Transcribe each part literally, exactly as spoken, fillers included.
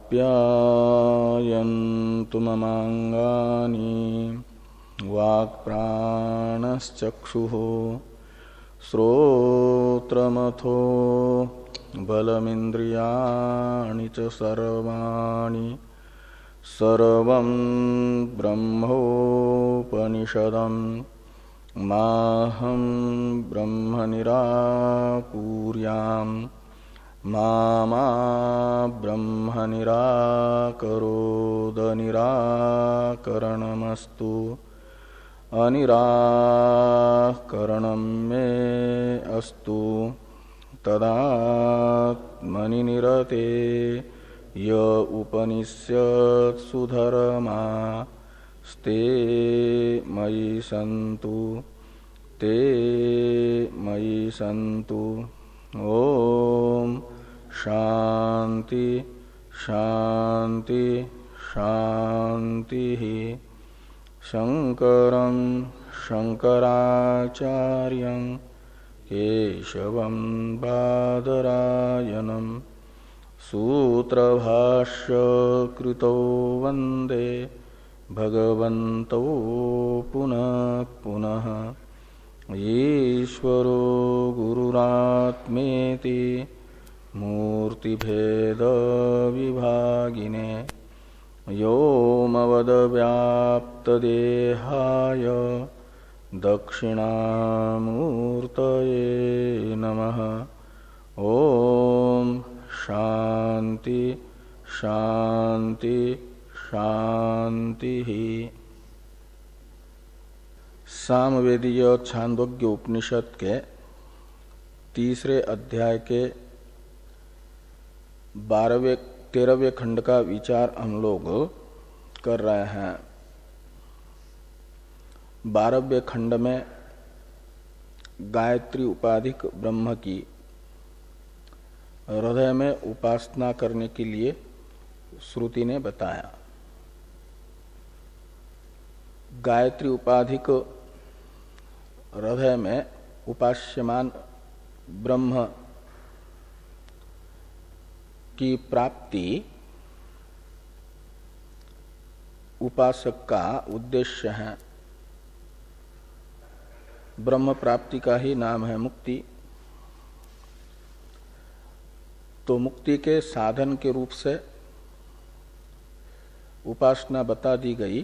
आप्यायन्तु ममाङ्गानि वाक्प्राणश्चक्षुः श्रोत्रमथो बलमिन्द्रियाणि च सर्वाणि सर्वं ब्रह्मोपनिषदम् माहं ब्रह्म निराकुर्याम् मा मा ब्रह्म निराकरोद निराकरणमस्तु अनिराकरणं मे अस्तु तदात्मनि निरते य उपनिषत्सु धर्मा स्ते मयि सन्तु ते मयि सन्तु। ओम शांति शांति शांति। शंकरं शंकराचार्यं केशवं बादरायणं सूत्रभाष्य कृतो वंदे भगवन्तौ पुनः पुनः। ईश्वरो गुरुरात्मेति मूर्तिभेद विभागिने व्योमवद्व्याप्तदेहाय दक्षिणामूर्तये नमः। ओम शांति शांति शांति। सामवेदीय छांदोग्य उपनिषद के तीसरे अध्याय के बारहवें तेरहवें खंड का विचार हम लोग कर रहे हैं। बारहवें खंड में गायत्री उपाधिक ब्रह्म की हृदय में उपासना करने के लिए श्रुति ने बताया। गायत्री उपाधिक हृदय में उपास्यमान ब्रह्म की प्राप्ति उपासक का उद्देश्य है। ब्रह्म प्राप्ति का ही नाम है मुक्ति। तो मुक्ति के साधन के रूप से उपासना बता दी गई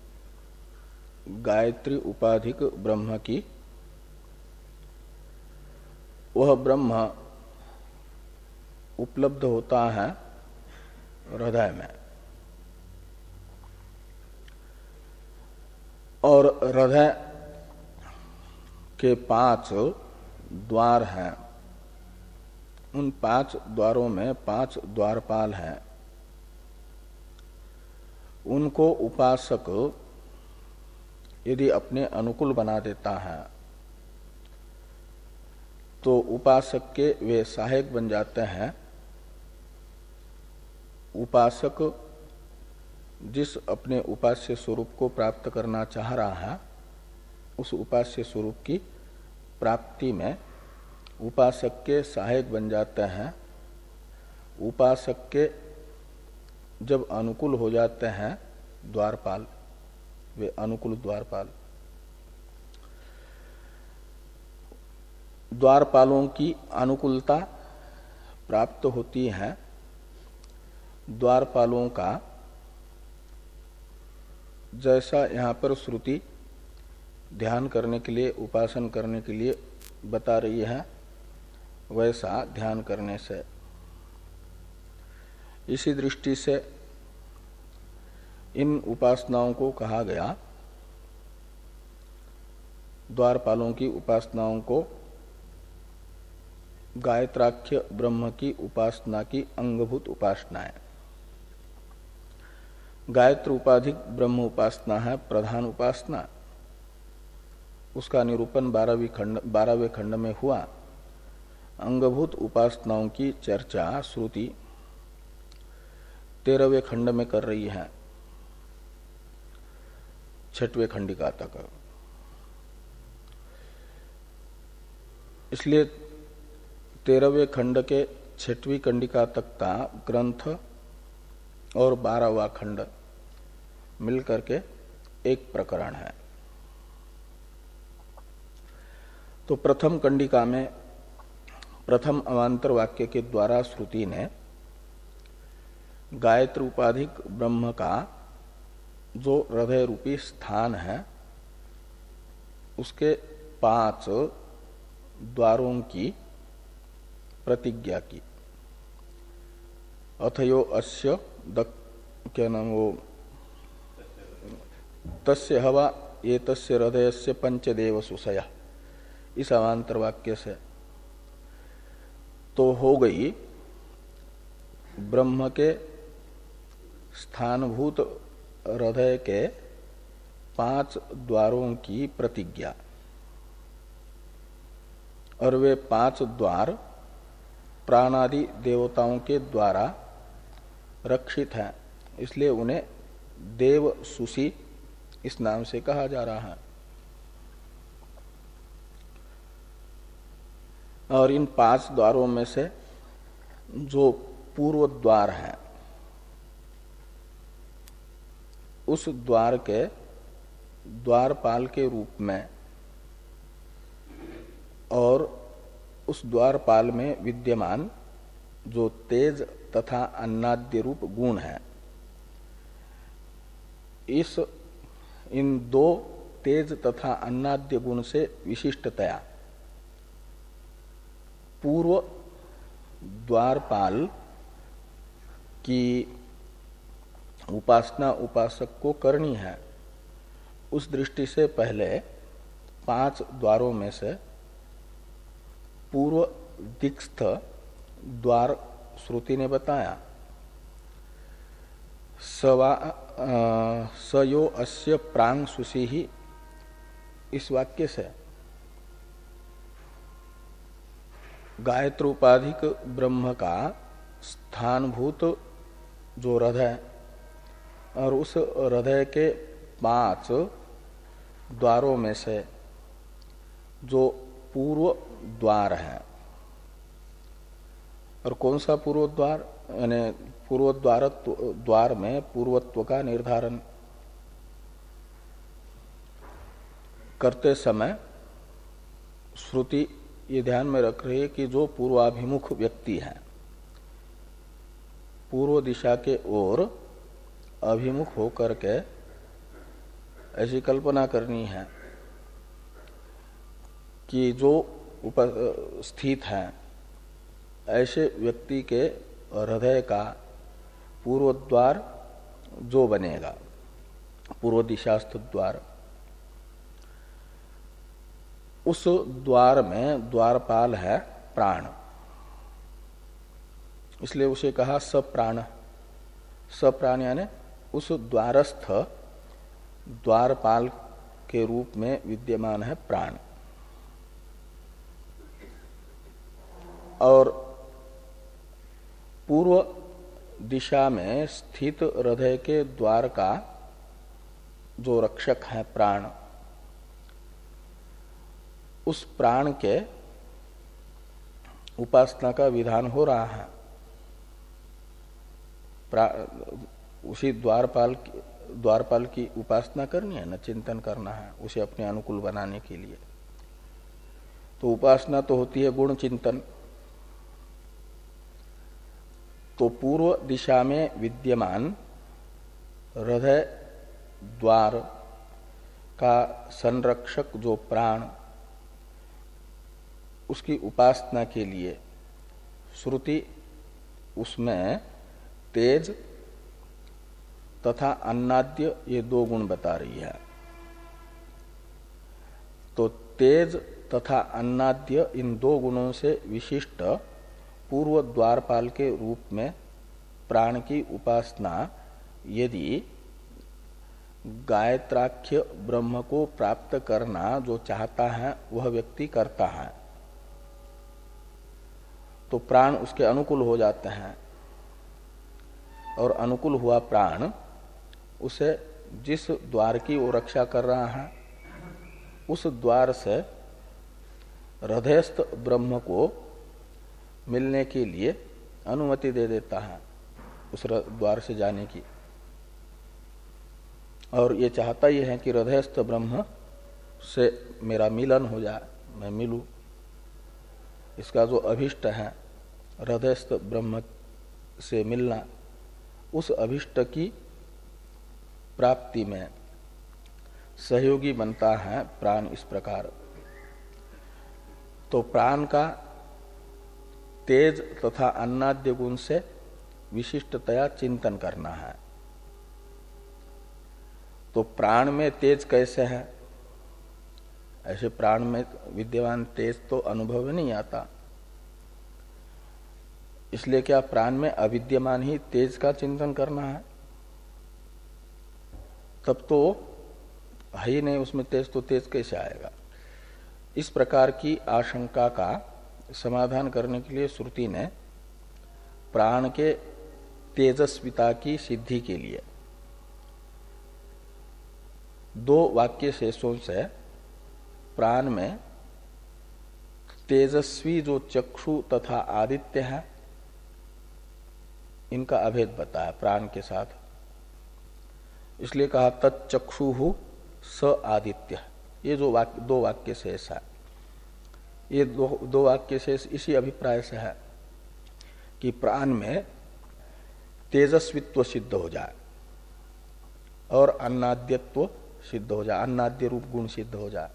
गायत्री उपाधिक ब्रह्म की। वह ब्रह्म उपलब्ध होता है हृदय में, और हृदय के पांच द्वार हैं। उन पांच द्वारों में पांच द्वारपाल हैं। उनको उपासक यदि अपने अनुकूल बना देता है तो उपासक के वे सहायक बन जाते हैं। उपासक जिस अपने उपास्य स्वरूप को प्राप्त करना चाह रहा है उस उपास्य स्वरूप की प्राप्ति में उपासक के सहायक बन जाते हैं। उपासक के जब अनुकूल हो जाते हैं द्वारपाल, वे अनुकूल द्वारपाल, द्वारपालों की अनुकूलता प्राप्त होती है। द्वारपालों का जैसा यहाँ पर श्रुति ध्यान करने के लिए, उपासन करने के लिए बता रही है, वैसा ध्यान करने से, इसी दृष्टि से इन उपासनाओं को कहा गया। द्वारपालों की उपासनाओं को गायत्राख्य ब्रह्म की उपासना की अंगभूत उपासना है। गायत्र उपाधिक ब्रह्म उपासना है प्रधान उपासना। उसका निरूपण बारहवीं खंड बारहवें खंड में हुआ। अंगभूत उपासनाओं की चर्चा श्रुति तेरहवें खंड में कर रही है, छठवें खंडिका तक। इसलिए तेरहवें खंड के छठवीं खंडिका तक का ग्रंथ और बारहवा खंड मिलकर के एक प्रकरण है। तो प्रथम कंडिका में प्रथम अवांतर वाक्य के द्वारा श्रुति ने गायत्री उपाधिक ब्रह्म का जो हृदय रूपी स्थान है उसके पांच द्वारों की प्रतिज्ञा की। अथयो अस्य दक क्या नाम वो तस्य हवा ये तस्य हृदयस्य पंचदेव सुसया, इस अवांतर वाक्य से तो हो गई ब्रह्म के स्थानभूत हृदय के पांच द्वारों की प्रतिज्ञा। और वे पांच द्वार प्राणादि देवताओं के द्वारा रक्षित हैं, इसलिए उन्हें देव सुसी इस नाम से कहा जा रहा है। और इन पांच द्वारों में से जो पूर्व द्वार है उस द्वार के द्वारपाल के रूप में और उस द्वारपाल में विद्यमान जो तेज तथा अन्नाद्य रूप गुण है, इस इन दो तेज तथा अन्नाद्य गुण से विशिष्टतया पूर्व द्वारपाल की उपासना उपासक को करनी है। उस दृष्टि से पहले पांच द्वारों में से पूर्व दिक्स्थ द्वार श्रुति ने बताया। सवा सयो अस्य प्रांग सुसी ही, इस वाक्य से गायत्र उपाधिक ब्रह्म का स्थानभूत जो हृदय और उस हृदय के पांच द्वारों में से जो पूर्व द्वार है, और कौन सा पूर्व द्वार, यानी पूर्व द्वार द्वार में पूर्वत्व का निर्धारण करते समय श्रुति ये ध्यान में रख रही है कि जो पूर्वाभिमुख व्यक्ति है, पूर्व दिशा के ओर अभिमुख होकर के ऐसी कल्पना करनी है कि जो स्थित है ऐसे व्यक्ति के हृदय का पूर्व द्वार जो बनेगा, पूर्व दिशास्थ द्वार, उस द्वार में द्वारपाल है प्राण, इसलिए उसे कहा सप्राण। सप्राण यानी उस द्वारस्थ द्वारपाल के रूप में विद्यमान है प्राण। और पूर्व दिशा में स्थित हृदय के द्वार का जो रक्षक है प्राण, उस प्राण के उपासना का विधान हो रहा है। उसी द्वारपाल द्वारपाल की उपासना करनी है न, चिंतन करना है उसे अपने अनुकूल बनाने के लिए। तो उपासना तो होती है गुण चिंतन। तो पूर्व दिशा में विद्यमान हृदय द्वार का संरक्षक जो प्राण, उसकी उपासना के लिए श्रुति उसमें तेज तथा अन्नाद्य ये दो गुण बता रही है। तो तेज तथा अन्नाद्य इन दो गुणों से विशिष्ट पूर्व द्वारपाल के रूप में प्राण की उपासना यदि गायत्राख्य ब्रह्म को प्राप्त करना जो चाहता है वह व्यक्ति करता है, तो प्राण उसके अनुकूल हो जाते हैं। और अनुकूल हुआ प्राण उसे जिस द्वार की वो रक्षा कर रहा है उस द्वार से हृदयस्थ ब्रह्म को मिलने के लिए अनुमति दे देता है। उस द्वार से जाने की, और ये चाहता ही है कि हृदयस्थ ब्रह्म से मेरा मिलन हो जाए, मैं मिलूं। इसका जो अभिष्ट है हृदयस्थ ब्रह्म से मिलना, उस अभिष्ट की प्राप्ति में सहयोगी बनता है प्राण। इस प्रकार तो प्राण का तेज तथा अन्नाद्य गुण से विशिष्टतया चिंतन करना है। तो प्राण में तेज कैसे है? ऐसे प्राण में विद्यमान तेज तो अनुभव में नहीं आता, इसलिए क्या प्राण में अविद्यमान ही तेज का चिंतन करना है? तब तो है ही नहीं उसमें तेज, तो तेज कैसे आएगा? इस प्रकार की आशंका का समाधान करने के लिए श्रुति ने प्राण के तेजस्विता की सिद्धि के लिए दो वाक्य शेषों से प्राण में तेजस्वी जो चक्षु तथा आदित्य है, इनका अभेद बताया प्राण के साथ। इसलिए कहा तच्चक्षु स आदित्य। ये जो वाक्य, दो वाक्य शेष है, ये दो, दो वाक्य शेष इसी अभिप्राय से है कि प्राण में तेजस्वित्व सिद्ध हो जाए और अन्नाद्यत्व सिद्ध हो जाए, अन्नाद्य रूप गुण सिद्ध हो जाए।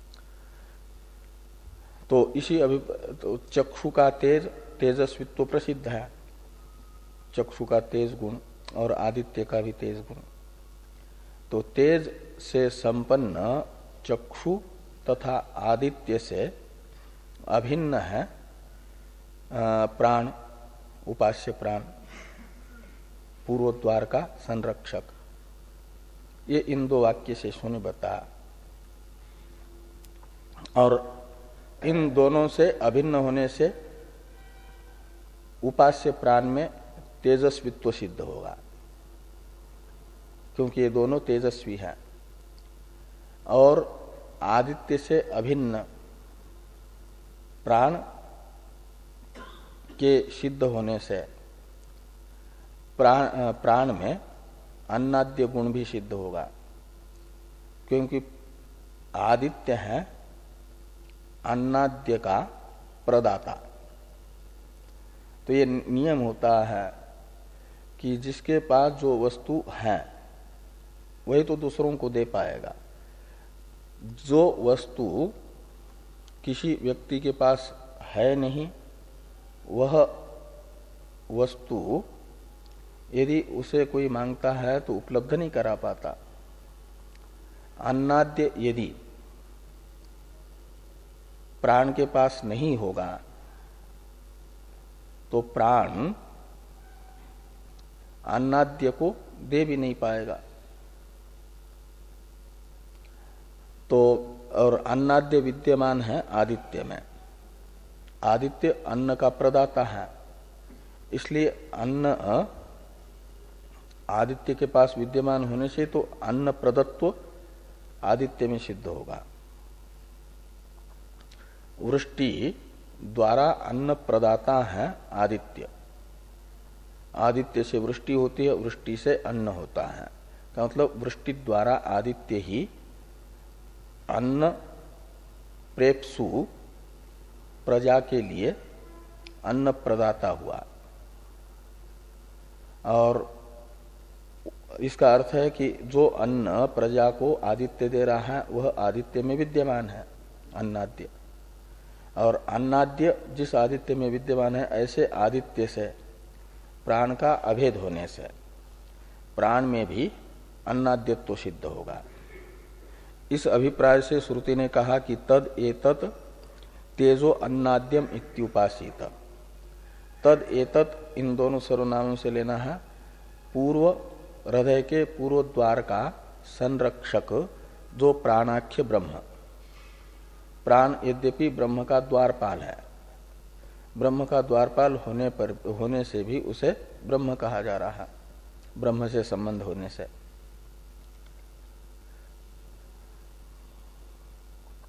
तो इसी अभिप्राय तो चक्षु का तेज तेजस्वित्व प्रसिद्ध है, चक्षु का तेज गुण और आदित्य का भी तेज गुण। तो तेज से संपन्न चक्षु तथा आदित्य से अभिन्न है प्राण, उपास्य प्राण, पूर्वद्वार का संरक्षक। ये इन दो वाक्य शेषों ने बताया। और इन दोनों से अभिन्न होने से उपास्य प्राण में तेजस्वित्व सिद्ध होगा, क्योंकि ये दोनों तेजस्वी हैं। और आदित्य से अभिन्न प्राण के सिद्ध होने से प्राण प्राण में अन्नाद्य गुण भी सिद्ध होगा, क्योंकि आदित्य है अन्नाद्य का प्रदाता। तो ये नियम होता है कि जिसके पास जो वस्तु है वही तो दूसरों को दे पाएगा। जो वस्तु किसी व्यक्ति के पास है नहीं, वह वस्तु यदि उसे कोई मांगता है तो उपलब्ध नहीं करा पाता। अन्नाद्य यदि प्राण के पास नहीं होगा तो प्राण अन्नाद्य को दे भी नहीं पाएगा। तो और अन्नाद्य विद्यमान है आदित्य में, आदित्य अन्न का प्रदाता है, इसलिए अन्न आदित्य के पास विद्यमान होने से तो अन्न प्रदत्व आदित्य में सिद्ध होगा। वृष्टि द्वारा अन्न प्रदाता है आदित्य, आदित्य से वृष्टि होती है, वृष्टि से अन्न होता है। का मतलब वृष्टि द्वारा आदित्य ही अन्न प्रेप्सु प्रजा के लिए अन्न प्रदाता हुआ। और इसका अर्थ है कि जो अन्न प्रजा को आदित्य दे रहा है वह आदित्य में विद्यमान है, अन्नाद्य। और अन्नाद्य जिस आदित्य में विद्यमान है, ऐसे आदित्य से प्राण का अभेद होने से प्राण में भी अन्नाद्यत्व सिद्ध होगा। इस अभिप्राय से श्रुति ने कहा कि तद एतत् तेजो अन्नाद्यम इत्युपासित। तद एतत् इन दोनों सर्वनामों से लेना है पूर्व हृदय के पूर्व द्वार का संरक्षक जो प्राणाख्य ब्रह्म। प्राण यद्यपि ब्रह्म का द्वारपाल है, ब्रह्म का द्वारपाल होने पर होने से भी उसे ब्रह्म कहा जा रहा है, ब्रह्म से संबंध होने से।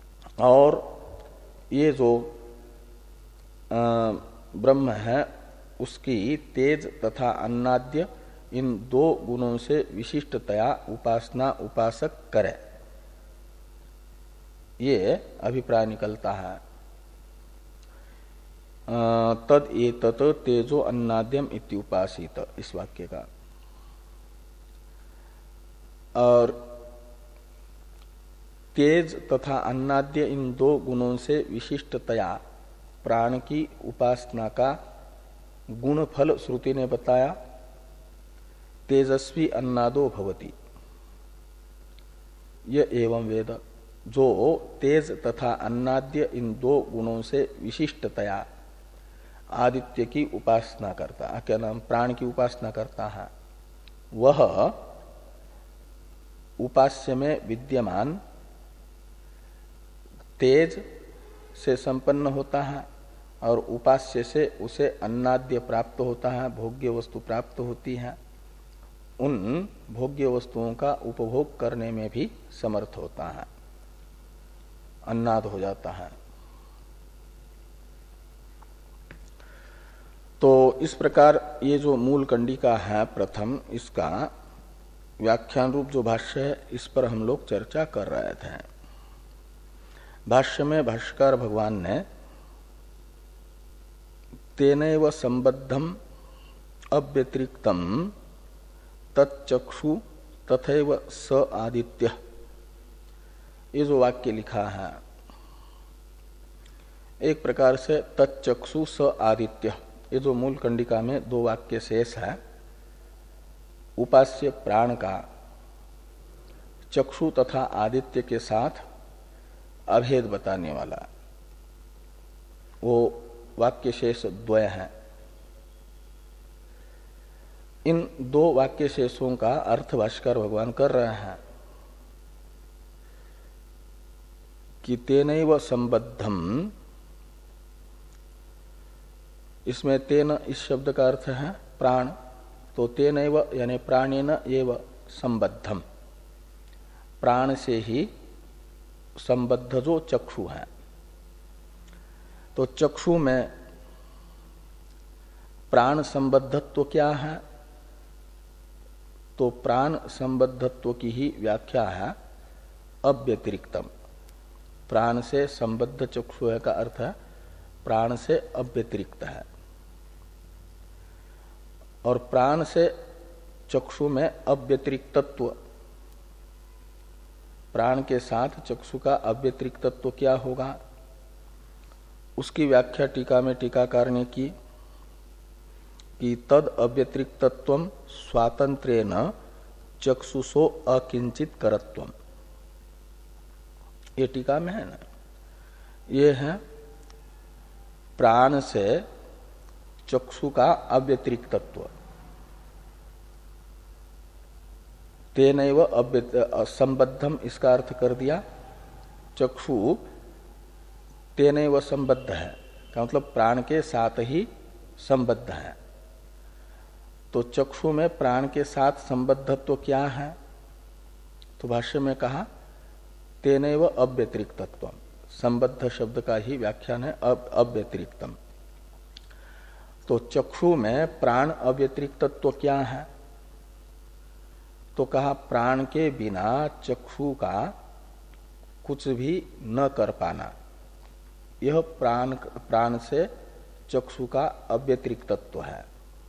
और ये जो ब्रह्म है उसकी तेज तथा अन्नाद्य इन दो गुणों से विशिष्टतया उपासना उपासक करे, ये अभिप्राय निकलता है। तद एतत् तेजो अन्नाद्यम इत्युपासित, इस वाक्य का। और तेज तथा अन्नाद्य इन दो गुणों से विशिष्टतया प्राण की उपासना का गुण फल श्रुति ने बताया। तेजस्वी अन्नादो भवति, यह एवं वेद। जो तेज तथा अन्नाद्य इन दो गुणों से विशिष्टतया आदित्य की उपासना करता है, क्या नाम, प्राण की उपासना करता है, वह उपास्य में विद्यमान तेज से संपन्न होता है और उपास्य से उसे अन्नाद्य प्राप्त होता है, भोग्य वस्तु प्राप्त होती है, उन भोग्य वस्तुओं का उपभोग करने में भी समर्थ होता है, अन्नाद हो जाता है। तो इस प्रकार ये जो मूल कंडिका है प्रथम, इसका व्याख्यान रूप जो भाष्य है, इस पर हम लोग चर्चा कर रहे थे। भाष्य में भाष्यकार भगवान ने तेनैव संबद्धम अव्यतिरिक्तम तच्चक्षु तथैव स आदित्य, ये जो वाक्य लिखा है, एक प्रकार से तच्चक्षु स आदित्य, ये जो मूल कंडिका में दो वाक्य शेष है, उपास्य प्राण का चक्षु तथा आदित्य के साथ अभेद बताने वाला वो वाक्य शेष द्वय है। इन दो वाक्य शेषों का अर्थ भाष्कर भगवान कर रहे हैं कि तेनैव संबद्धम, इसमें तेन इस शब्द का अर्थ है प्राण, तो तेनैव यानी प्राणेन एव संबद्धम, प्राण से ही संबद्ध जो चक्षु है। तो चक्षु में प्राण संबद्धत्व क्या है? तो प्राण संबद्धत्व की ही व्याख्या है अव्यतिरिक्तम। प्राण से संबद्ध चक्षु है का अर्थ है प्राण से अव्यतिरिक्त है, और प्राण से चक्षु में अव्यतिरिक्तत्व, प्राण के साथ चक्षु का अव्यतिरिक्तत्व क्या होगा, उसकी व्याख्या टीका में टीकाकार ने की कि तद अव्यतिरिक्तत्वम स्वातंत्र्येन चक्षुषो अकिंचित करत्वम, ये टीका में है ना। ये है प्राण से चक्षु का अव्यतिरिक्तत्व, तेनैव संबद्धम, इसका अर्थ कर दिया चक्षु तेनैव संबद्ध है, का मतलब प्राण के साथ ही संबद्ध है। तो चक्षु में प्राण के साथ संबद्धत्व तो क्या है? तो भाष्य में कहा तेनैव अव्यतिरिक्तत्व, संबद्ध शब्द का ही व्याख्यान है अव्यतिरिक्तम। तो चक्षु में प्राण अव्यतिरिक्तत्व क्या है? तो कहा प्राण के बिना चक्षु का कुछ भी न कर पाना, यह प्राण प्राण से चक्षु का अव्यतिरिक्तत्व है।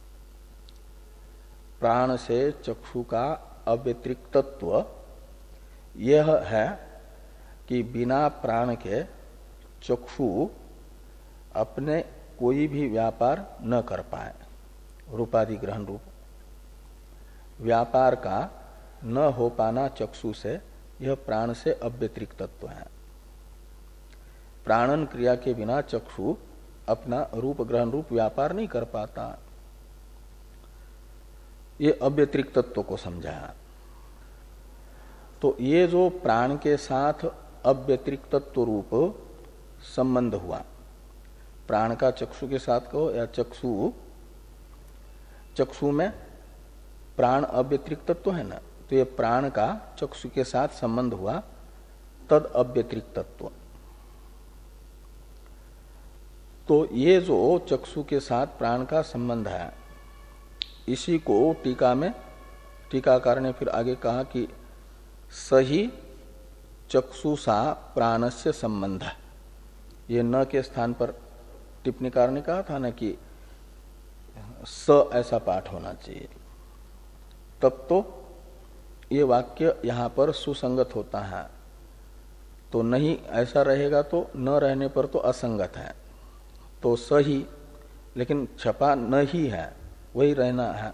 प्राण से चक्षु का अव्यतिरिक्तत्व यह है कि बिना प्राण के चक्षु अपने कोई भी व्यापार न कर पाए, रूपादि ग्रहण रूप व्यापार का न हो पाना चक्षु से, यह प्राण से अव्यतिरिक्त तत्व है। प्राणन क्रिया के बिना चक्षु अपना रूप ग्रहण रूप व्यापार नहीं कर पाता, ये अव्यतिरिक्त तत्व को समझाया। तो ये जो प्राण के साथ अव्यतिरिक्त तत्व रूप संबंध हुआ, प्राण का चक्षु के साथ कहो या चक्षु चक्षु में प्राण अव्यतिरिक्त तत्व है ना, तो ये प्राण का चक्षु के साथ संबंध हुआ, तद अव्यतिरिक्त तत्व। तो ये जो चक्षु के साथ प्राण का संबंध है, इसी को टीका में टीकाकार ने फिर आगे कहा कि सही चक्षुषा प्राणस्य संबंध। ये न के स्थान पर टिप्पणीकार ने कहा था ना कि स ऐसा पाठ होना चाहिए, तब तो ये वाक्य यहां पर सुसंगत होता है। तो नहीं ऐसा रहेगा तो न रहने पर तो असंगत है, तो सही, लेकिन छपा न ही है, वही रहना है।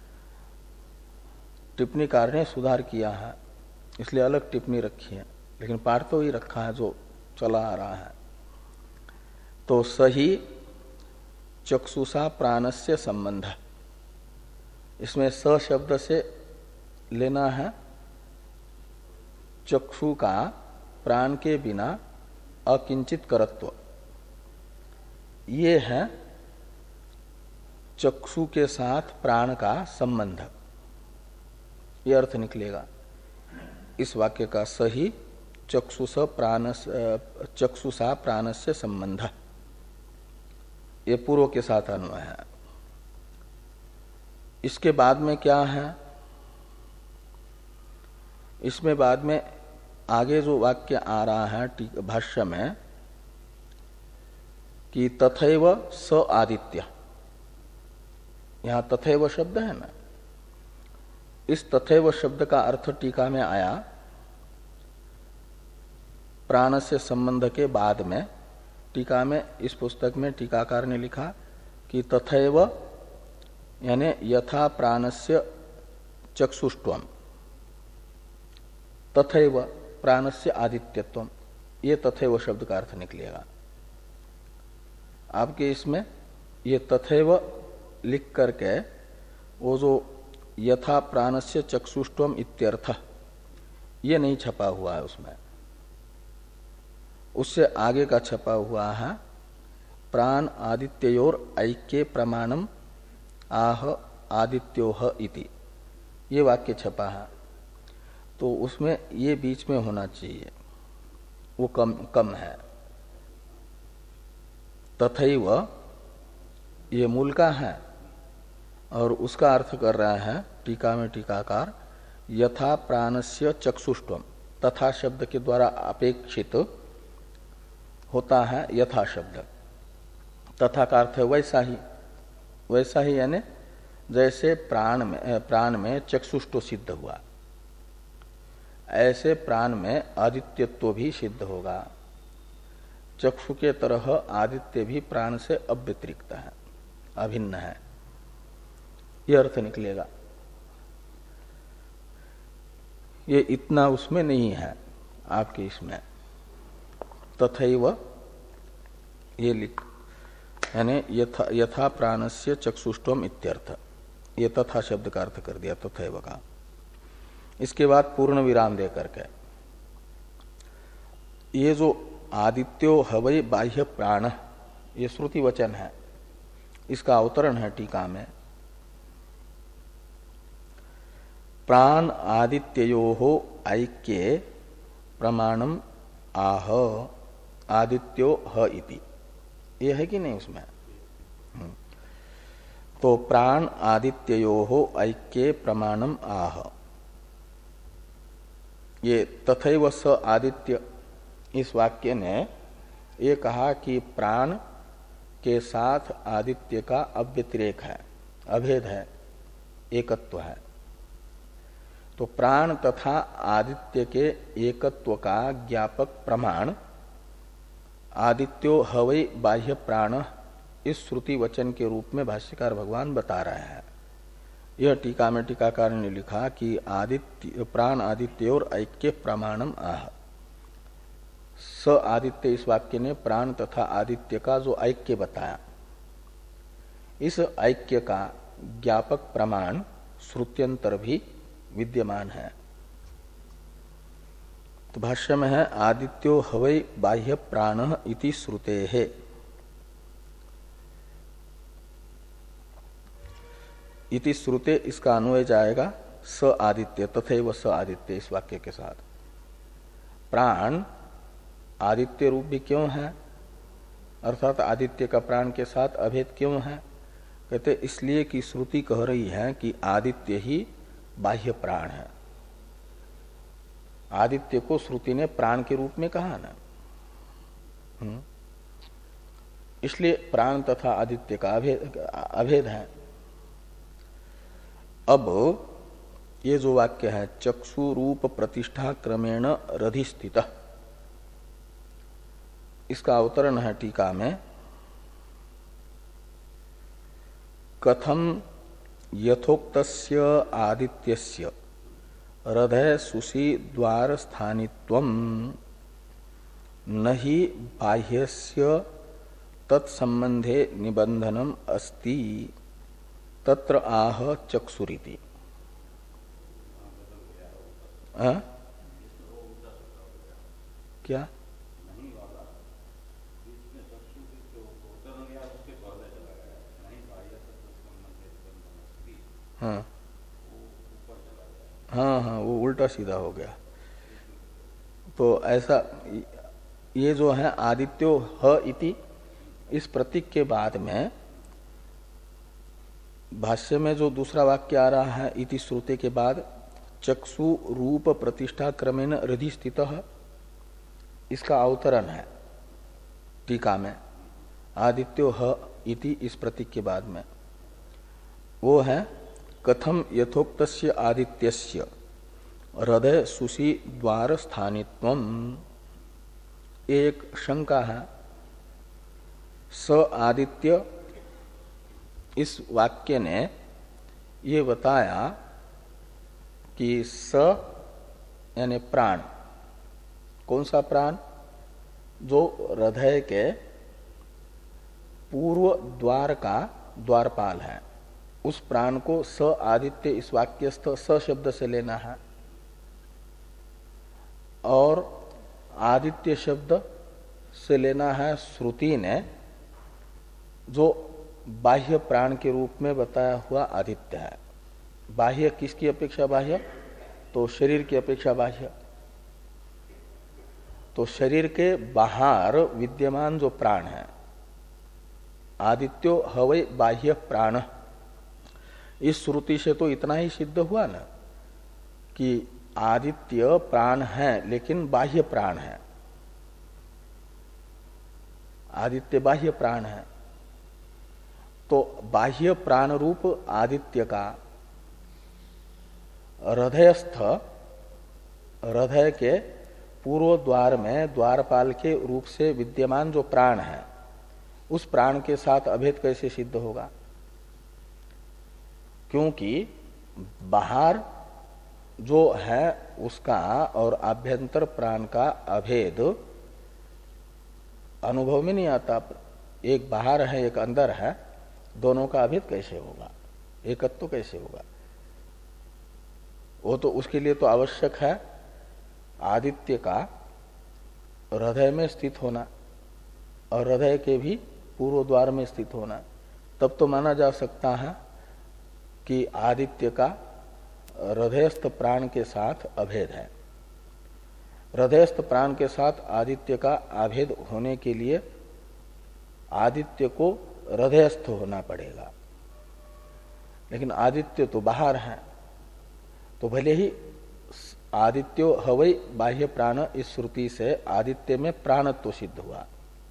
टिप्पणीकार ने सुधार किया है, इसलिए अलग टिप्पणी रखी है, लेकिन पाठ तो ही रखा है जो चला आ रहा है। तो सही चक्षुषा प्राणस्य संबंध, इसमें स शब्द से लेना है चक्षु का प्राण के बिना अकिंचित करत्व। ये है चक्षु के साथ प्राण का संबंध, ये अर्थ निकलेगा इस वाक्य का। सही चक्षुष प्राणस चक्षुषा प्राणस्य संबंध, ये पूर्व के साथ अन्वय है। इसके बाद में क्या है, इसमें बाद में आगे जो वाक्य आ रहा है भाष्य में कि तथैव स आदित्य, यहां तथैव शब्द है ना, इस तथैव शब्द का अर्थ टीका में आया प्राण से संबंध के बाद में। टीका में इस पुस्तक में टीकाकार ने लिखा कि तथैव यानी यथा प्राणस्य चक्षुष्टवम, तथैव प्राणस्य आदित्यत्वम, ये तथैव शब्द का अर्थ निकलेगा। आपके इसमें ये तथैव लिख करके वो जो यथा प्राणस्य चक्षुष्टवम इत्यर्थ, ये नहीं छपा हुआ है उसमें। उससे आगे का छपा हुआ है प्राण आदित्योर ऐक्य प्रमाणम आह आदित्योह इति, ये वाक्य छपा है। तो उसमें ये बीच में होना चाहिए, वो कम कम है। तथैव ये मूल का है और उसका अर्थ कर रहा है टीका में टीकाकार यथा प्राणस्य चक्षुष्टवम, तथा शब्द के द्वारा अपेक्षित होता है यथा शब्द। तथा का अर्थ है वैसा ही, वैसा ही यानी जैसे प्राण में प्राण में चक्षुष्टो सिद्ध हुआ, ऐसे प्राण में आदित्यत्व भी सिद्ध होगा। चक्षु के तरह आदित्य भी प्राण से अव्यतिरिक्त है, अभिन्न है, यह अर्थ निकलेगा। ये इतना उसमें नहीं है आपके इसमें। तथैव ये लिख यानी यथा, यथा प्राणस्य चक्षुष्टवम इत्यर्थ, ये तथा शब्द का अर्थ कर दिया तथैव का। इसके बाद पूर्ण विराम दे करके ये जो आदित्यो हवै बाह्य प्राण, ये श्रुति वचन है, इसका अवतरण है टीका में। प्राण आदित्योहो ऐक्ये प्रमाणम आह आदित्यो ह इति, ये है कि नहीं उसमें। तो प्राण आदित्योहो ऐक्ये प्रमाणम आह, ये तथैव स आदित्य, इस वाक्य ने ये कहा कि प्राण के साथ आदित्य का अव्यतिरेक है, अभेद है, एकत्व है। तो प्राण तथा आदित्य के एकत्व का ज्ञापक प्रमाण आदित्यो हवै बाह्य प्राण, इस श्रुति वचन के रूप में भाष्यकार भगवान बता रहे हैं। यह टीका में टीकाकार ने लिखा कि आदित्य प्राण आदित्य और ऐक्य प्रमाणम आह। स आदित्य इस वाक्य ने प्राण तथा आदित्य का जो ऐक्य बताया, इस ऐक्य का ज्ञापक प्रमाण श्रुत्यंतर भी विद्यमान है। तो भाष्य में है आदित्यो हवै बाह्य प्राण इति श्रुते है। इति श्रुते इसका अन्वय जाएगा स आदित्य, तथैव स आदित्य इस वाक्य के साथ। प्राण आदित्य रूप भी क्यों है? अर्थात आदित्य का प्राण के साथ अभेद क्यों है? कहते इसलिए कि श्रुति कह रही है कि आदित्य ही बाह्य प्राण है। आदित्य को श्रुति ने प्राण के रूप में कहा ना, इसलिए प्राण तथा आदित्य का अभेद अभेद है। अब ये जो वाक्य है चक्षु रूप प्रतिष्ठा क्रमेण रधिस्थित, इसका अवतरण है टीका में, कथम यथोक्तस्य आदित्यस्य हृदय सुषि द्वार स्थानित्वम नहि बाह्यस्य तत्संबंधे निबंधनम अस्ति तत्र आह चक्षुरिति। आ? क्या हाँ हाँ हाँ वो उल्टा सीधा हो गया। तो ऐसा ये जो है आदित्यो ह इति, इस प्रतीक के बाद में भाष्य में जो दूसरा वाक्य आ रहा है इति श्रुते के बाद चक्षु रूप प्रतिष्ठा क्रमेण हृदय स्थित, इसका अवतरण है टीका में आदित्यो ह इति इस प्रतीक के बाद में, वो है कथम यथोक्तस्य आदित्यस्य हृदय सुषि द्वार स्थानित्वम। एक शंका है, स आदित्य इस वाक्य ने ये बताया कि स यानी प्राण, कौन सा प्राण? जो हृदय के पूर्व द्वार का द्वारपाल है, उस प्राण को स आदित्य इस वाक्यस्थ स शब्द से लेना है, और आदित्य शब्द से लेना है श्रुति ने जो बाह्य प्राण के रूप में बताया हुआ आदित्य है। बाह्य किसकी अपेक्षा बाह्य? तो शरीर की अपेक्षा बाह्य। तो शरीर के बाहर विद्यमान जो प्राण है, आदित्यो हवै बाह्य प्राण, इस श्रुति से तो इतना ही सिद्ध हुआ ना कि आदित्य प्राण है लेकिन बाह्य प्राण है। आदित्य बाह्य प्राण है, तो बाह्य प्राण रूप आदित्य का हृदयस्थ, हृदय के पूर्व द्वार में द्वारपाल के रूप से विद्यमान जो प्राण है, उस प्राण के साथ अभेद कैसे सिद्ध होगा? क्योंकि बाहर जो है उसका और आभ्यंतर प्राण का अभेद अनुभव में नहीं आता। एक बाहर है एक अंदर है, दोनों का अभेद कैसे होगा? एकत्व तो कैसे होगा? वो तो उसके लिए तो आवश्यक है आदित्य का हृदय में स्थित होना और हृदय के भी पूर्व द्वार में स्थित होना, तब तो माना जा सकता है कि आदित्य का हृदयस्थ प्राण के साथ अभेद है। हृदयस्थ प्राण के साथ आदित्य का अभेद होने के लिए आदित्य को हृदयस्थ होना पड़ेगा, लेकिन आदित्य तो बाहर है। तो भले ही आदित्यो हवै बाह्य प्राण, इस श्रुति से आदित्य में प्राणत्व सिद्ध हुआ,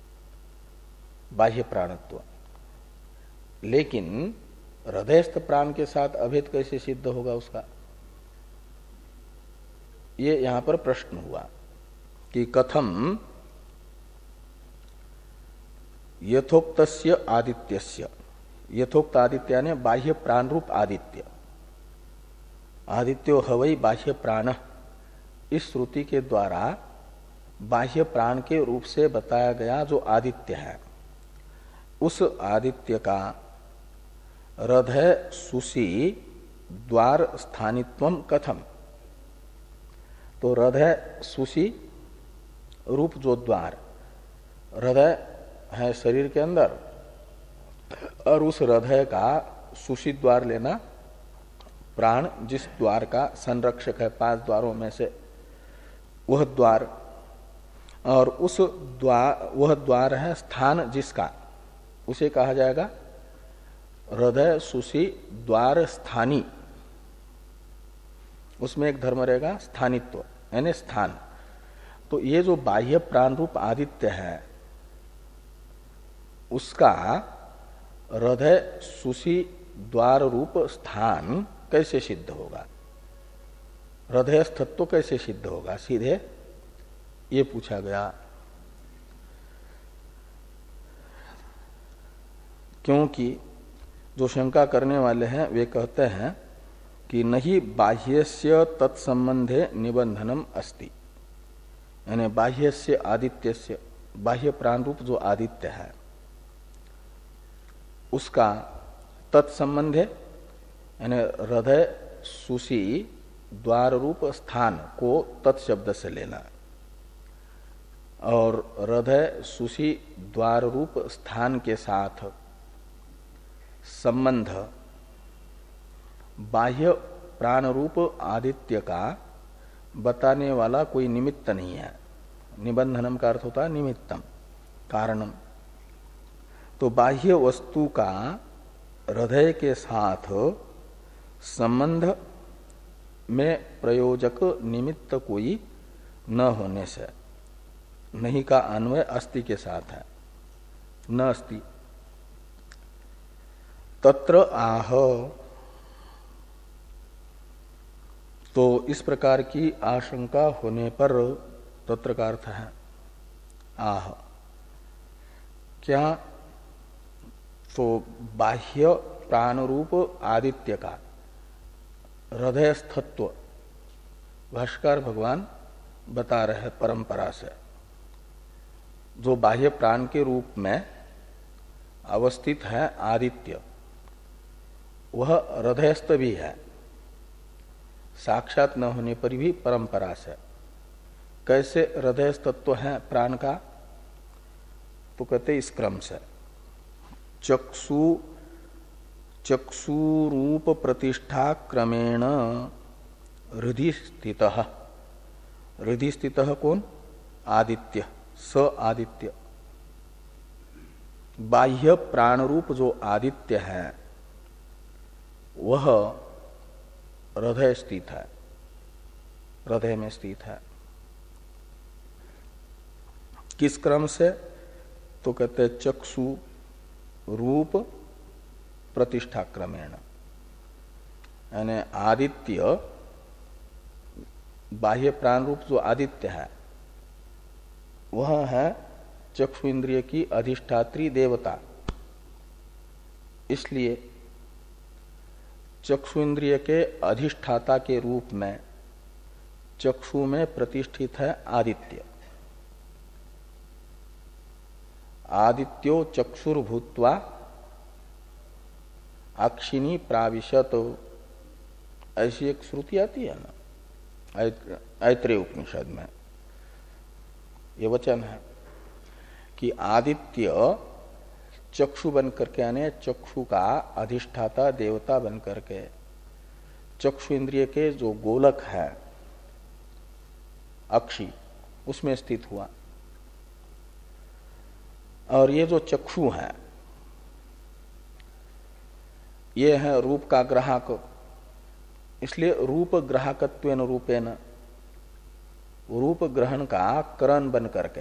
बाह्य प्राणत्व, लेकिन हृदयस्थ प्राण के साथ अभेद कैसे सिद्ध होगा उसका? ये यहां पर प्रश्न हुआ कि कथम यथोक्तस्य आदित्यस्य, यथोक्त आदित्य ने बाह्य प्राण रूप आदित्य, आदित्यो हवै बाह्य प्राण, इस श्रुति के द्वारा बाह्य प्राण के रूप से बताया गया जो आदित्य है, उस आदित्य का हृदय सुषि द्वार स्थानित्वम कथम। तो हृदय सुषि रूप जो द्वार, हृदय है शरीर के अंदर, और उस हृदय का सुषि द्वार लेना, प्राण जिस द्वार का संरक्षक है पांच द्वारों में से वह द्वार, और उस द्वार, वह द्वार है स्थान जिसका, उसे कहा जाएगा हृदय सुषि द्वार स्थानी। उसमें एक धर्म रहेगा स्थानित्व यानी स्थान। तो ये जो बाह्य प्राण रूप आदित्य है उसका हृदय सुषि द्वार रूप स्थान कैसे सिद्ध होगा, हृदयस्थत्व कैसे सिद्ध होगा, सीधे ये पूछा गया। क्योंकि जो शंका करने वाले हैं वे कहते हैं कि नहीं बाह्यस्य तत्संबंधे निबंधनम अस्ति, यानी बाह्यस्य आदित्यस्य, बाह्य प्राण रूप जो आदित्य है उसका तत्संबंधे यानी हृदय सुषि द्वार रूप स्थान को तत्शब्द से लेना, और हृदय सुषि द्वार रूप स्थान के साथ संबंध बाह्य प्राण रूप आदित्य का बताने वाला कोई निमित्त नहीं है। निबंधनम का अर्थ होता है निमित्तम, कारणम। तो बाह्य वस्तु का हृदय के साथ संबंध में प्रयोजक निमित्त कोई न होने से नहीं का अन्वय अस्ति के साथ है, न अस्ति। तत्र आह, तो इस प्रकार की आशंका होने पर तत्र का अर्थ है आह, क्या, तो बाह्य प्राण रूप आदित्य का हृदयस्थत्व भाष्कर भगवान बता रहे परंपरा से, जो बाह्य प्राण के रूप में अवस्थित है आदित्य, वह हृदयस्थ भी है, साक्षात न होने पर भी परंपरा से। कैसे हृदयस्तत्व है प्राण का, तो कहते इस क्रम से चक्षु चक्षु रूप प्रतिष्ठा क्रमेण हृदि स्थितः। हृदि स्थितः कौन, आदित्य, स आदित्य। बाह्य प्राण रूप जो आदित्य है वह हृदय स्थित है, हृदय में स्थित है। किस क्रम से, तो कहते चक्षु रूप प्रतिष्ठा क्रमेण, यानी आदित्य बाह्य प्राण रूप जो आदित्य है वह है चक्षु इंद्रिय की अधिष्ठात्री देवता। इसलिए चक्षु इंद्रिय के अधिष्ठाता के रूप में चक्षु में प्रतिष्ठित है आदित्य। आदित्यो चक्षुर्भूत्वा अक्षिणी प्राविशत, ऐसी एक श्रुति आती है ना ऐत्रेय उपनिषद में, ये वचन है कि आदित्य चक्षु बन करके, यानी चक्षु का अधिष्ठाता देवता बन करके चक्षु इंद्रिय के जो गोलक है अक्षि, उसमें स्थित हुआ। और ये जो चक्षु है ये है रूप का ग्राहक, इसलिए रूप ग्राहकत्वेन रूपेण, रूप ग्रहण का करण बन करके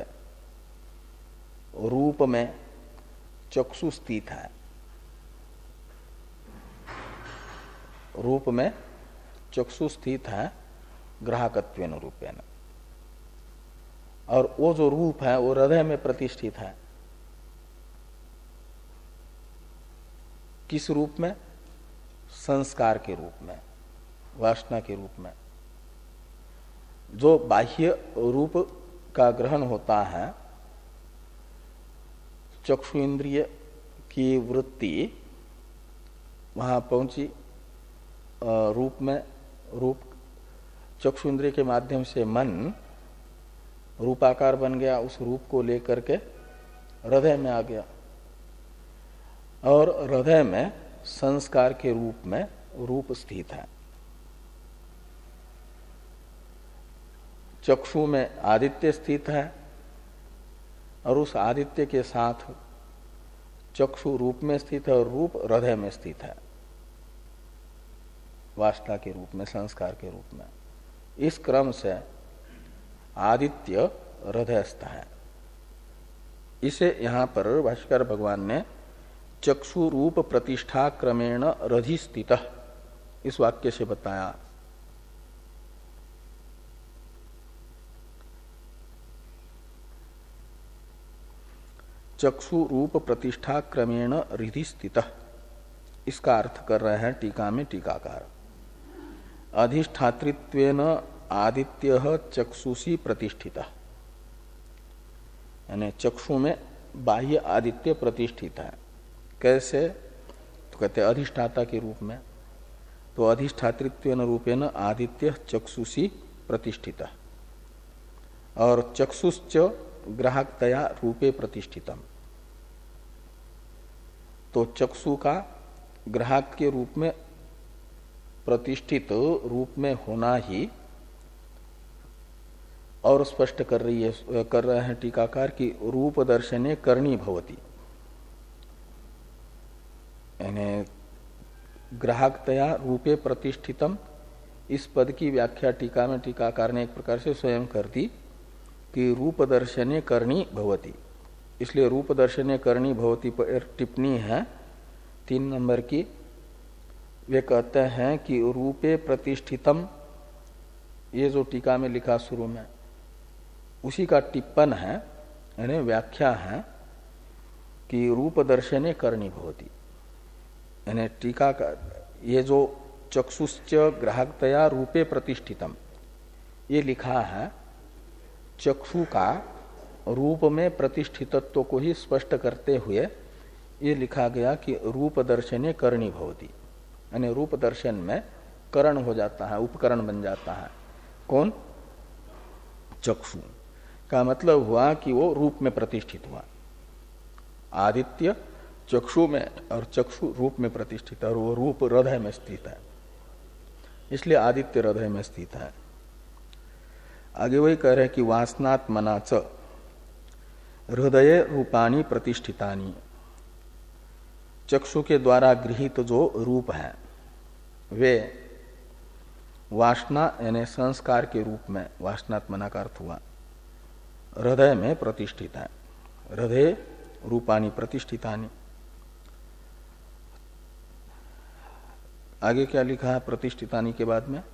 रूप में चक्षु स्थित है, रूप में चक्षु स्थित है ग्राहकत्वेन रूपेण। और वो जो रूप है वो हृदय में प्रतिष्ठित है। किस रूप में, संस्कार के रूप में, वासना के रूप में। जो बाह्य रूप का ग्रहण होता है, चक्षु इंद्रिय की वृत्ति वहां पहुंची रूप में, रूप चक्षु इंद्रिय के माध्यम से मन रूपाकार बन गया, उस रूप को लेकर के हृदय में आ गया और हृदय में संस्कार के रूप में रूप स्थित है। चक्षु में आदित्य स्थित है और उस आदित्य के साथ चक्षु रूप में स्थित है और रूप हृदय में स्थित है, वासना के रूप में, संस्कार के रूप में। इस क्रम से आदित्य हृदयस्थ है। इसे यहां पर भाष्कर भगवान ने चक्षु रूप प्रतिष्ठा क्रमेण रधि स्थित इस वाक्य से बताया। चक्षु रूप प्रतिष्ठा क्रमेण हृदि स्थित, इसका अर्थ कर रहे हैं टीका में टीकाकार। अधिष्ठातृत्वेन आदित्य चक्षुषी प्रतिष्ठित, यानी चक्षु में बाह्य आदित्य प्रतिष्ठित है। कैसे? तो कहते हैं अधिष्ठाता के रूप में। तो अधिष्ठातृत्वेन रूपेण आदित्य चक्षुषी प्रतिष्ठित, और चक्षुश्च ग्राहकतया रूपे प्रतिष्ठितम। तो चक्षु का ग्राहक के रूप में प्रतिष्ठित रूप में होना ही, और स्पष्ट कर रही है कर रहे हैं टीकाकार की रूप दर्शने करणी भवति, यानी ग्राहकतया रूपे प्रतिष्ठितम। इस पद की व्याख्या टीका में टीकाकार ने एक प्रकार से स्वयं कर दी कि रूप दर्शने करणी भवति, इसलिए रूप दर्शने करणी भवति पर टिप्पणी है तीन नंबर की। वे कहते हैं कि रूपे प्रतिष्ठितम, ये जो टीका में लिखा शुरू में, उसी का टिप्पण है, यानी व्याख्या है कि रूप दर्शने करणी भवति, यानी टीका का ये जो चक्षुश्च ग्राहकतया रूपे प्रतिष्ठितम ये लिखा है, चक्षु का रूप में प्रतिष्ठितत्व को ही स्पष्ट करते हुए ये लिखा गया कि रूप दर्शने करणी भवति, यानी रूप दर्शन में करण हो जाता है, उपकरण बन जाता है। कौन? चक्षु का मतलब हुआ कि वो रूप में प्रतिष्ठित हुआ। आदित्य चक्षु में और चक्षु रूप में प्रतिष्ठित है, और वो रूप हृदय में स्थित है, इसलिए आदित्य हृदय में स्थित है। आगे वही कह रहे कि वासनात्मना च हृदय रूपाणी प्रतिष्ठितानि, चक्षु के द्वारा गृहीत जो रूप है वे वासना यानी संस्कार के रूप में, वासनात्मना का अर्थ हुआ हृदय में प्रतिष्ठित है। हृदय रूपाणी प्रतिष्ठितानि। आगे क्या लिखा है प्रतिष्ठितानि के बाद में?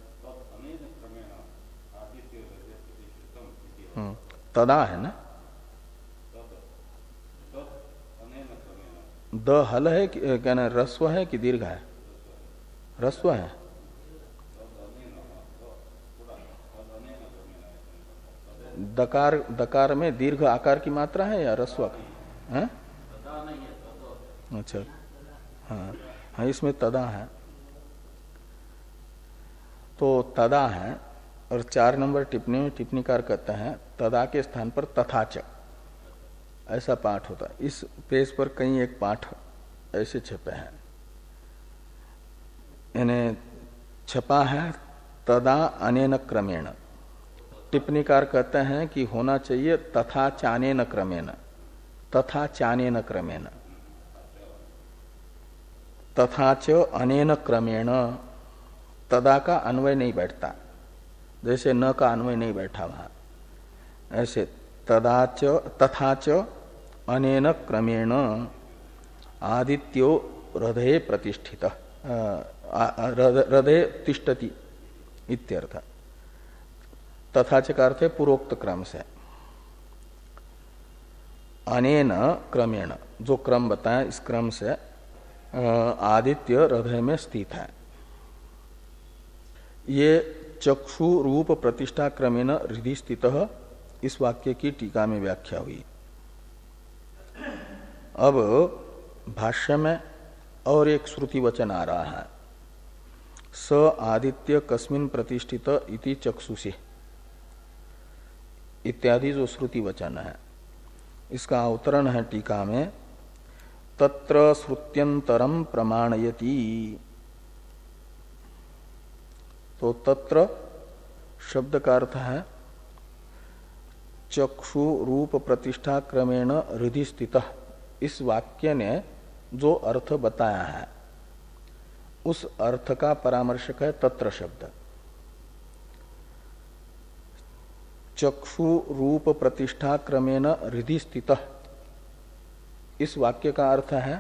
हम्म, तदा है ना? द हल है कि क्या ना रस्व है कि दीर्घ है? रस्व है। दकार दकार में दीर्घ आकार की मात्रा है या रस्व का है? अच्छा, हाँ हाँ, इसमें तदा है, तो तदा है। और चार नंबर टिप्पणी में टिप्पणीकार कहते हैं तदा के स्थान पर तथाच, ऐसा पाठ होता है। इस पेज पर कई एक पाठ ऐसे छपे हैं, यानी छपा है तदा अनेन क्रमेण। टिप्पणीकार कहते हैं कि होना चाहिए तथा चानेन क्रमेण, तथा चानेन क्रमेण, तथा च अनेन क्रमेण। तदा का अन्वय नहीं बैठता, जैसे न का अन्वय नहीं बैठा वहां, ऐसे तदा च तथा च अनेन क्रमेण आदित्यो हृदय प्रतिष्ठित, हृदय तिष्ठति इत्यर्थ। तथा च का अर्थ है पूर्वोक्त क्रम से। अनेन क्रमेण, जो क्रम बताया इस क्रम से आदित्य हृदय में स्थित है। ये चक्षु रूप प्रतिष्ठा क्रमेण हृदय स्थित, इस वाक्य की टीका में व्याख्या हुई। अब भाष्य में और एक श्रुति वचन आ रहा है, स आदित्य कस्मिन प्रतिष्ठित इति चक्षुषी इत्यादि जो श्रुति वचन है, इसका अवतरण है टीका में तत्र श्रुत्यंतरम प्रमाणयति। तो तत्र शब्द का अर्थ है चक्षु रूप प्रतिष्ठा क्रमेण हृदि स्थित, इस वाक्य ने जो अर्थ बताया है उस अर्थ का परामर्शक है तत्र शब्द। चक्षु रूप प्रतिष्ठा क्रमेण हृदि स्थित, इस वाक्य का अर्थ है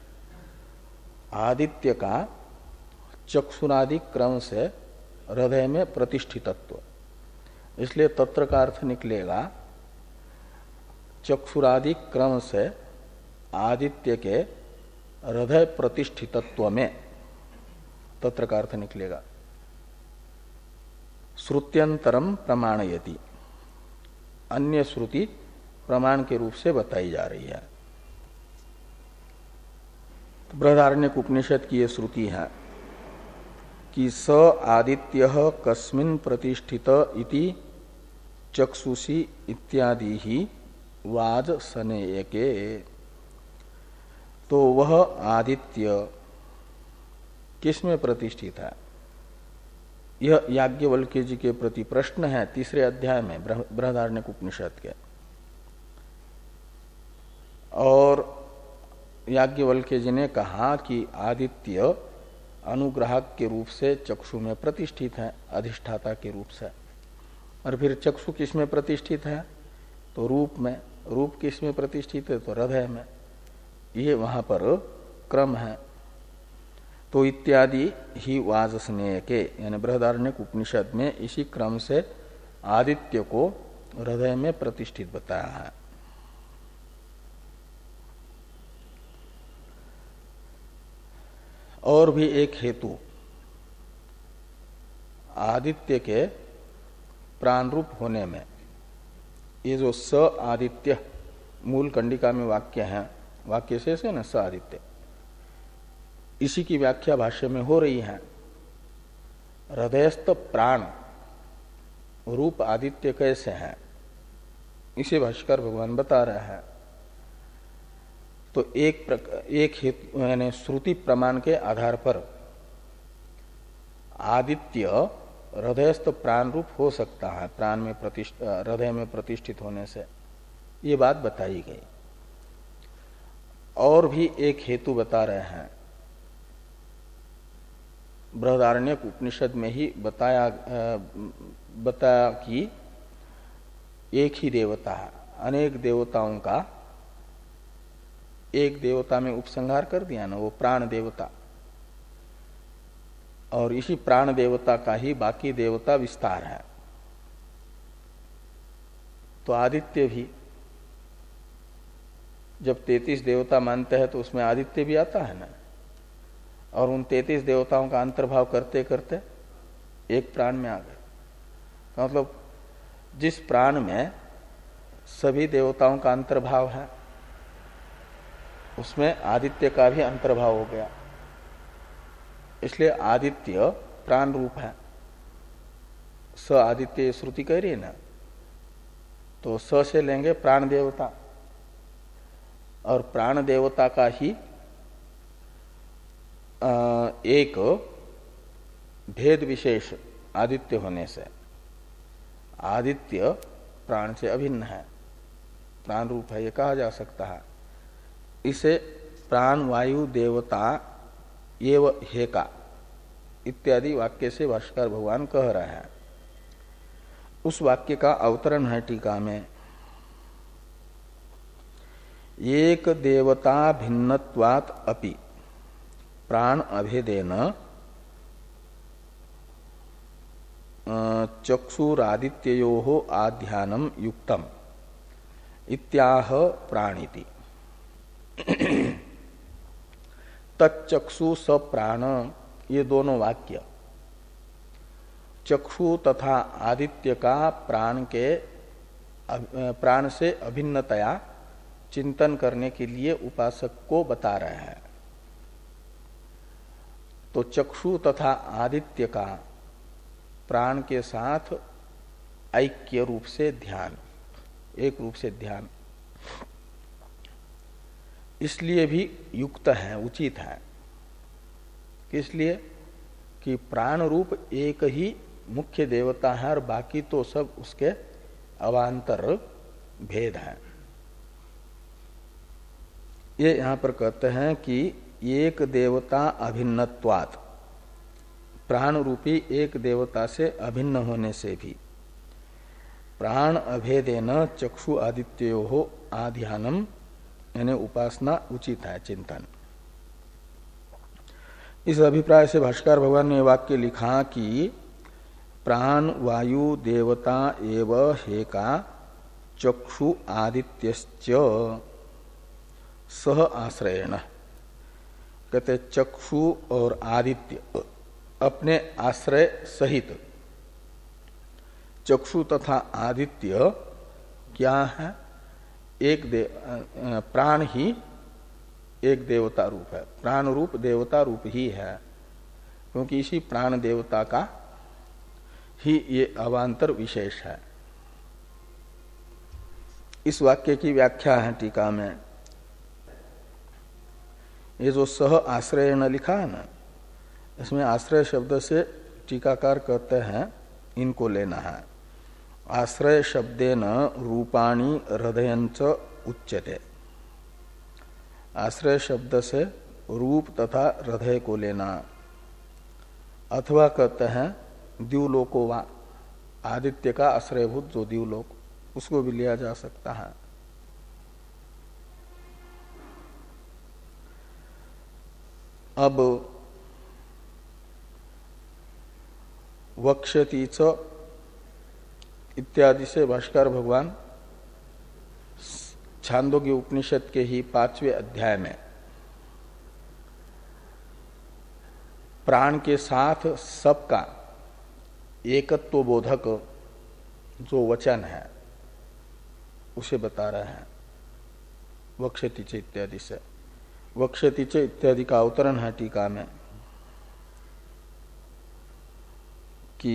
आदित्य का चक्षुरादि क्रम से हृदय में प्रतिष्ठितत्व। इसलिए तत्र का अर्थ निकलेगा चक्षुरादि क्रम से आदित्य के हृदय प्रतिष्ठितत्व में, तत्र का अर्थ निकलेगा। श्रुत्यंतरम प्रमाणयति, अन्य श्रुति प्रमाण के रूप से बताई जा रही है। तो बृहदारण्यक उपनिषद की ये श्रुति है कि स आदित्य कस्मिन् प्रतिष्ठित इति चक्षुषी इत्यादि ही वाज सनेयके। तो वह आदित्य किसमें प्रतिष्ठित है, यह याज्ञवल्क्य जी के प्रति प्रश्न है तीसरे अध्याय में बृहदारण्यक उपनिषद के। और याज्ञवल्क्य जी ने कहा कि आदित्य अनुग्राहक के रूप से चक्षु में प्रतिष्ठित है, अधिष्ठाता के रूप से। और फिर चक्षु किस में प्रतिष्ठित है, तो रूप में। रूप किस में प्रतिष्ठित है, तो हृदय में। ये वहां पर क्रम है। तो इत्यादि ही वाजस्नेय के, यानी बृहदारण्यक उपनिषद में इसी क्रम से आदित्य को हृदय में प्रतिष्ठित बताया है। और भी एक हेतु, आदित्य के प्राण रूप होने में, ये जो स आदित्य मूल कंडिका में वाक्य है, वाक्य शेष है ना स आदित्य, इसी की व्याख्या भाष्य में हो रही है। हृदयस्थ प्राण रूप आदित्य कैसे है, इसे भाष्यकार भगवान बता रहे हैं। तो एक एक हेतु यानी श्रुति प्रमाण के आधार पर आदित्य हृदयस्थ प्राण रूप हो सकता है, प्राण में प्रतिष्ठित, हृदय में प्रतिष्ठित होने से, ये बात बताई गई। और भी एक हेतु बता रहे हैं, बृहदारण्यक उपनिषद में ही बताया बताया कि एक ही देवता है, अनेक देवताओं का एक देवता में उपसंहार कर दिया ना, वो प्राण देवता। और इसी प्राण देवता का ही बाकी देवता विस्तार है। तो आदित्य भी जब तैंतीस देवता मानते हैं तो उसमें आदित्य भी आता है ना। और उन तैंतीस देवताओं का अंतर्भाव करते करते एक प्राण में आ गए। तो मतलब जिस प्राण में सभी देवताओं का अंतर्भाव है उसमें आदित्य का भी अंतर्भाव हो गया। इसलिए आदित्य प्राण रूप है। स आदित्य श्रुति कह रही है ना, तो स से लेंगे प्राण देवता, और प्राण देवता का ही एक भेद विशेष आदित्य होने से आदित्य प्राण से अभिन्न है, प्राण रूप है, ये कहा जा सकता है। इसे प्राण वायु देवता एव हेका इत्यादि वाक्य से भाष्यकार भगवान कह रहे हैं। उस वाक्य का अवतरण है टीका में, एक देवता भिन्नत्वात् अपि प्राण अभेदेन चक्षुरादित्ययोः आध्यानम युक्तम इत्याह प्राणिति। तच्चक्षु स प्राण, ये दोनों वाक्य चक्षु तथा आदित्य का प्राण के प्राण से अभिन्नतया चिंतन करने के लिए उपासक को बता रहे हैं। तो चक्षु तथा आदित्य का प्राण के साथ ऐक्य रूप से ध्यान, एक रूप से ध्यान, इसलिए भी युक्त है, उचित है। इसलिए कि प्राण रूप एक ही मुख्य देवता है और बाकी तो सब उसके अवान्तर भेद है। ये यहां पर कहते हैं कि एक देवता अभिन्नत्वात्, प्राण रूपी एक देवता से अभिन्न होने से भी प्राण अभेदेन चक्षु आदित्यो आध्यानम यानी उपासना उचित है, चिंतन। इस अभिप्राय से भाष्कर भगवान ने वाक्य लिखा कि प्राण वायु देवता एव हेका चक्षु आदित्यश्च सह आश्रयण। कहते चक्षु और आदित्य अपने आश्रय सहित, चक्षु तथा आदित्य क्या है? एक दे, प्राण ही एक देवता रूप है, प्राण रूप देवता रूप ही है, क्योंकि इसी प्राण देवता का ही ये अवांतर विशेष है। इस वाक्य की व्याख्या है टीका में। ये जो सह आश्रय न लिखा है ना, इसमें आश्रय शब्द से टीकाकार कहते हैं इनको लेना है। आश्रय शब्देन रूपाणी हृदयंच उच्यते। आश्रय शब्द से रूप तथा हृदय को लेना, अथवा कहते हैं द्युलोको वा, आदित्य का आश्रयभूत जो द्युलोक, उसको भी लिया जा सकता है। अब वक्ष्यति च इत्यादि से भाष्कर भगवान छांदोग्य उपनिषद के ही पांचवें अध्याय में प्राण के साथ सबका एकत्व बोधक जो वचन है उसे बता रहे हैं वक्ष्यति च इत्यादि से। वक्ष्यति च इत्यादि का अवतरण है टीका में कि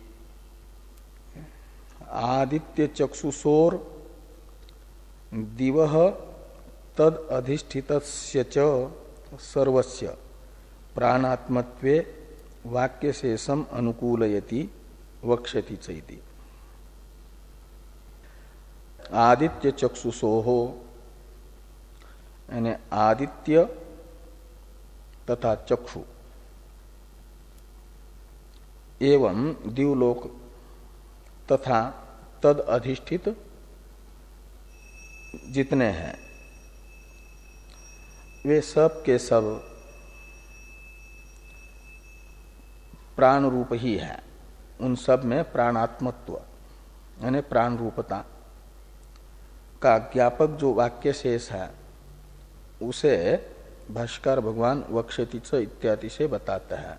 आदित्य चक्षुषोर दिवह तद अधिष्ठितस्य च सर्वस्य प्राणात्मत्वे वाक्य शेषम अनुकूलयति वक्ष्यति चैति। आदित्य चक्षुषोः यानी आदित्य तथा चक्षु एवं दिवलोक तथा तद अधिष्ठित जितने हैं वे सब के सब प्राण रूप ही है। उन सब में प्राणात्मत्व यानी प्राण रूपता का ज्ञापक जो वाक्य शेष है उसे भाष्कर भगवान वक्ष्यति च इत्यादि से बताते हैं।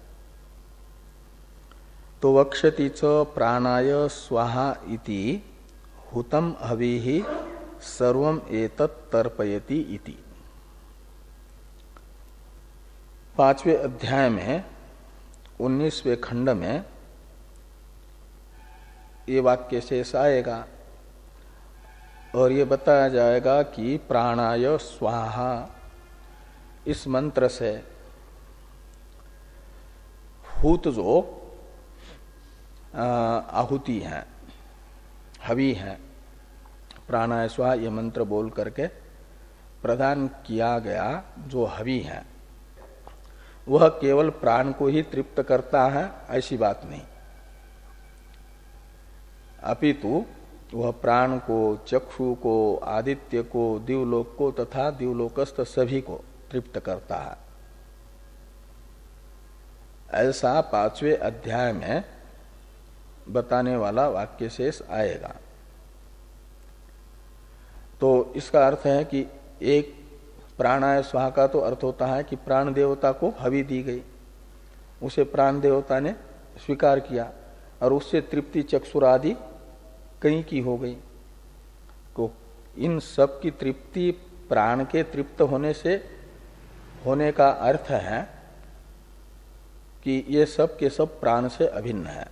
तो वक्ष्यति च प्राणाय स्वाहा इति हुतम हविः सर्वम एतत् तर्पयति इति। पांचवें अध्याय में उन्नीसवें खंड में ये वाक्य शेष आएगा और ये बताया जाएगा कि प्राणाय स्वाहा इस मंत्र से हूत जो आहुति है, हवि है, प्राणाय स्वाहा ये मंत्र बोल करके प्रदान किया गया जो हवि है वह केवल प्राण को ही तृप्त करता है ऐसी बात नहीं, अपितु वह प्राण को, चक्षु को, आदित्य को, दिवलोक को तथा दिवलोकस्थ सभी को तृप्त करता है। ऐसा पांचवें अध्याय में बताने वाला वाक्य शेष आएगा। तो इसका अर्थ है कि एक प्राणाय स्वाहा का तो अर्थ होता है कि प्राण देवता को हवि दी गई, उसे प्राण देवता ने स्वीकार किया और उससे तृप्ति चक्षुरादि कहीं की हो गई। तो इन सब की तृप्ति प्राण के तृप्त होने से होने का अर्थ है कि ये सब के सब प्राण से अभिन्न है,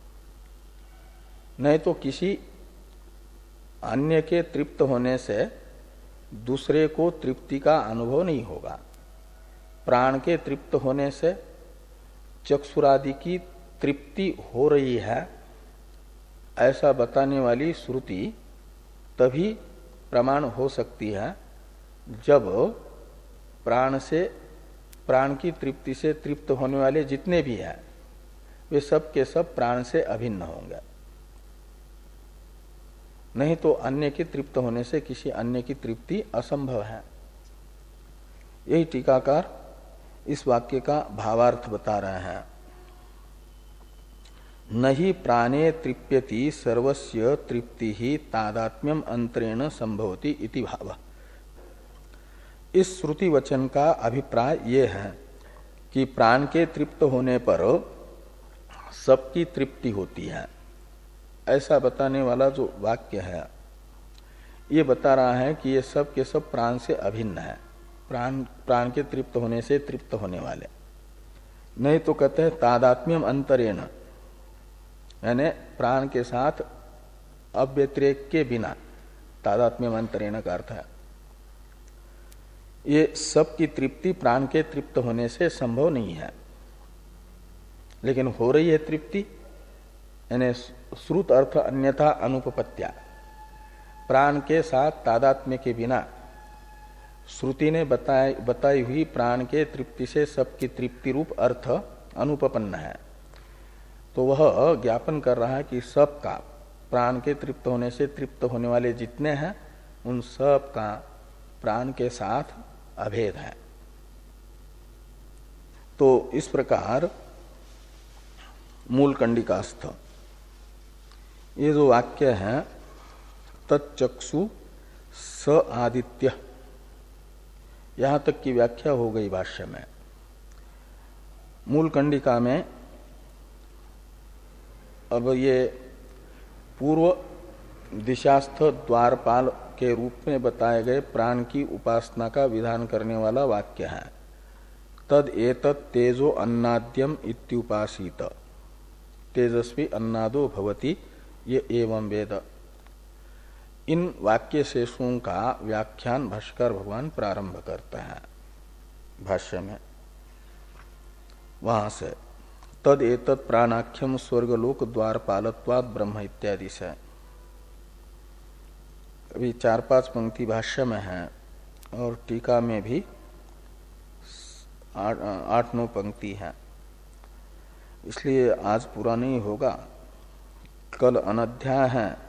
नहीं तो किसी अन्य के तृप्त होने से दूसरे को तृप्ति का अनुभव नहीं होगा। प्राण के तृप्त होने से चक्षुरादि की तृप्ति हो रही है ऐसा बताने वाली श्रुति तभी प्रमाण हो सकती है जब प्राण से प्राण की तृप्ति से तृप्त होने वाले जितने भी हैं वे सब के सब प्राण से अभिन्न होंगे। नहीं तो अन्य की तृप्त होने से किसी अन्य की तृप्ति असंभव है। यही टीकाकार इस वाक्य का भावार्थ बता रहे हैं। नहि प्राणे तृप्यति सर्वस्य तृप्ति ही तादात्म्यम अंतरेण संभवति इति भाव। इस श्रुति वचन का अभिप्राय ये है कि प्राण के तृप्त होने पर सबकी तृप्ति होती है, ऐसा बताने वाला जो वाक्य है ये बता रहा है कि ये सब के सब प्राण से अभिन्न है, प्राण प्राण के तृप्त होने से तृप्त होने वाले। नहीं तो कहते हैं तादात्म्यम अंतरेण, यानी प्राण के साथ अव्यतिरेक के बिना, तादात्म्यम अंतरेण का अर्थ है ये सब की तृप्ति प्राण के तृप्त होने से संभव नहीं है, लेकिन हो रही है तृप्ति, यानी श्रुत अर्थ अन्यथा अनुपपत्या, प्राण के साथ तादात्म्य के बिना श्रुति ने बताई बताई हुई प्राण के तृप्ति से सबकी तृप्ति रूप अर्थ अनुपपन्न है। तो वह ज्ञापन कर रहा है कि सब का प्राण के तृप्त होने से तृप्त होने वाले जितने हैं उन सब का प्राण के साथ अभेद है। तो इस प्रकार मूल कंडिकास्थ ये जो वाक्य है तच्चक्षु स आदित्य, यहां तक की व्याख्या हो गई भाष्य में। मूल कंडिका में अब ये पूर्व दिशास्थ द्वारपाल के रूप में बताए गए प्राण की उपासना का विधान करने वाला वाक्य है। तद एतत् तेजो अन्नाद्यम इत्युपासित, तेजस्वी अन्नादो भवति, ये एवं वेद। इन वाक्य शेषों का व्याख्यान भाष्कर भगवान प्रारंभ करते हैं भाष्य में, वहां से तद एतत् प्राणाख्यम स्वर्गलोक द्वारपालत्वात् ब्रह्म इत्यादि से। अभी चार पांच पंक्ति भाष्य में है और टीका में भी आठ, आठ नौ पंक्ति है, इसलिए आज पूरा नहीं होगा। कल अनध्याय है